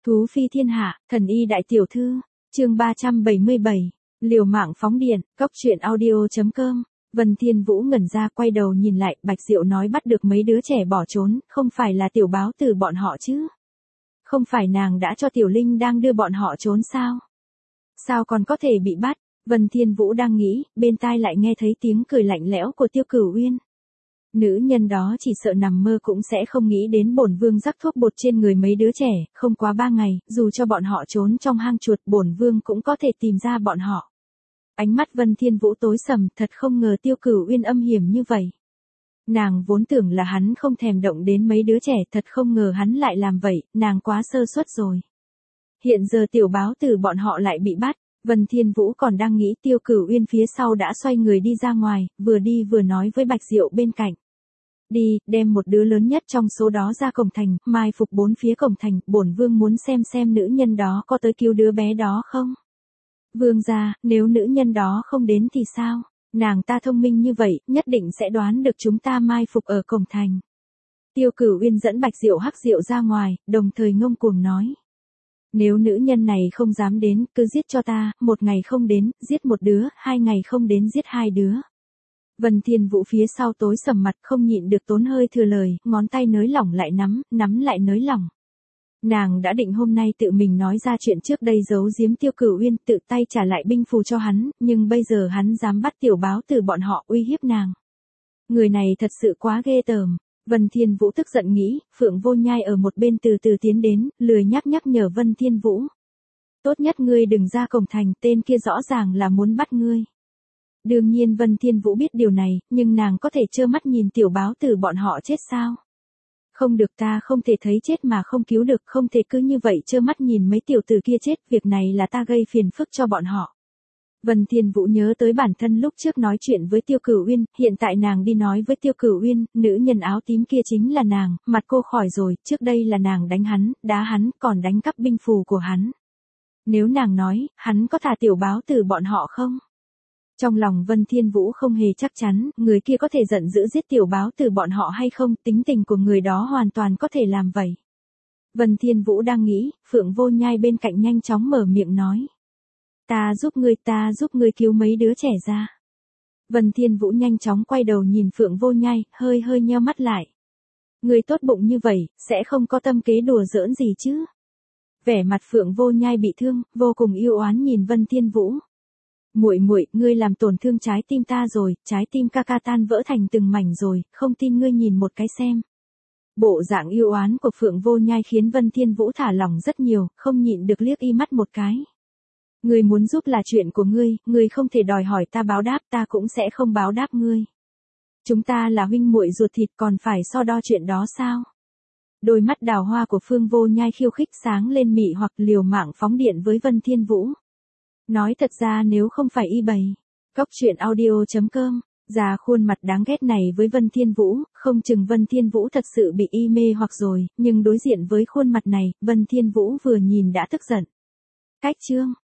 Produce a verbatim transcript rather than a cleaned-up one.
Thú phi thiên hạ, thần y đại tiểu thư, chương ba trăm bảy mươi bảy, liều mạng phóng điện, cốc truyện audio.com. Vân Thiên Vũ ngẩn ra quay đầu nhìn lại, Bạch Diệu nói bắt được mấy đứa trẻ bỏ trốn, không phải là tiểu báo từ bọn họ chứ? Không phải nàng đã cho Tiểu Linh đang đưa bọn họ trốn sao? Sao còn có thể bị bắt? Vân Thiên Vũ đang nghĩ, bên tai lại nghe thấy tiếng cười lạnh lẽo của Tiêu Cửu Uyên. Nữ nhân đó chỉ sợ nằm mơ cũng sẽ không nghĩ đến bổn vương rắc thuốc bột trên người mấy đứa trẻ, không quá ba ngày, dù cho bọn họ trốn trong hang chuột, bổn vương cũng có thể tìm ra bọn họ. Ánh mắt Vân Thiên Vũ tối sầm, thật không ngờ Tiêu Cửu Uyên âm hiểm như vậy. Nàng vốn tưởng là hắn không thèm động đến mấy đứa trẻ, thật không ngờ hắn lại làm vậy, nàng quá sơ suất rồi. Hiện giờ tiểu báo từ bọn họ lại bị bắt, Vân Thiên Vũ còn đang nghĩ, Tiêu Cửu Uyên phía sau đã xoay người đi ra ngoài, vừa đi vừa nói với Bạch Diệu bên cạnh. Đi, đem một đứa lớn nhất trong số đó ra cổng thành, mai phục bốn phía cổng thành, bổn vương muốn xem xem nữ nhân đó có tới cứu đứa bé đó không. Vương gia, nếu nữ nhân đó không đến thì sao? Nàng ta thông minh như vậy, nhất định sẽ đoán được chúng ta mai phục ở cổng thành. Tiêu Cửu Uyên dẫn Bạch Diệu Hắc Diệu ra ngoài, đồng thời ngông cuồng nói. Nếu nữ nhân này không dám đến, cứ giết cho ta, một ngày không đến, giết một đứa, hai ngày không đến giết hai đứa. Vân Thiên Vũ phía sau tối sầm mặt, không nhịn được tốn hơi thừa lời, ngón tay nới lỏng lại nắm, nắm lại nới lỏng. Nàng đã định hôm nay tự mình nói ra chuyện trước đây giấu giếm Tiêu Cửu Uyên, tự tay trả lại binh phù cho hắn, nhưng bây giờ hắn dám bắt tiểu báo từ bọn họ uy hiếp nàng. Người này thật sự quá ghê tởm. Vân Thiên Vũ tức giận nghĩ, Phượng Vô Nhai ở một bên từ từ tiến đến, lười nhắc nhắc nhở Vân Thiên Vũ. Tốt nhất ngươi đừng ra cổng thành, tên kia rõ ràng là muốn bắt ngươi. Đương nhiên Vân Thiên Vũ biết điều này, nhưng nàng có thể trơ mắt nhìn tiểu báo từ bọn họ chết sao? Không được, ta không thể thấy chết mà không cứu được, không thể cứ như vậy trơ mắt nhìn mấy tiểu tử kia chết, việc này là ta gây phiền phức cho bọn họ. Vân Thiên Vũ nhớ tới bản thân lúc trước nói chuyện với Tiêu Cửu Uyên, hiện tại nàng đi nói với Tiêu Cửu Uyên, nữ nhân áo tím kia chính là nàng, mặt cô khỏi rồi, trước đây là nàng đánh hắn, đá hắn, còn đánh cắp binh phù của hắn. Nếu nàng nói, hắn có thả tiểu báo từ bọn họ không? Trong lòng Vân Thiên Vũ không hề chắc chắn, người kia có thể giận dữ giết tiểu báo từ bọn họ hay không, tính tình của người đó hoàn toàn có thể làm vậy. Vân Thiên Vũ đang nghĩ, Phượng Vô Nhai bên cạnh nhanh chóng mở miệng nói. Ta giúp ngươi, ta giúp ngươi cứu mấy đứa trẻ ra. Vân Thiên Vũ nhanh chóng quay đầu nhìn Phượng Vô Nhai, hơi hơi nheo mắt lại. Ngươi tốt bụng như vậy, sẽ không có tâm kế đùa giỡn gì chứ? Vẻ mặt Phượng Vô Nhai bị thương, vô cùng yêu oán nhìn Vân Thiên Vũ. Muội muội, ngươi làm tổn thương trái tim ta rồi, trái tim ca ca tan vỡ thành từng mảnh rồi, không tin ngươi nhìn một cái xem. Bộ dạng yêu oán của Phượng Vô Nhai khiến Vân Thiên Vũ thả lỏng rất nhiều, không nhịn được liếc y mắt một cái. Ngươi muốn giúp là chuyện của ngươi, ngươi không thể đòi hỏi ta báo đáp, ta cũng sẽ không báo đáp ngươi. Chúng ta là huynh muội ruột thịt, còn phải so đo chuyện đó sao? Đôi mắt đào hoa của Phương Vô Nhai khiêu khích sáng lên mị hoặc liều mạng phóng điện với Vân Thiên Vũ. Nói thật ra nếu không phải y bày, cốc truyện audio.com, già khuôn mặt đáng ghét này với Vân Thiên Vũ, không chừng Vân Thiên Vũ thật sự bị y mê hoặc rồi, nhưng đối diện với khuôn mặt này, Vân Thiên Vũ vừa nhìn đã tức giận. Cách chương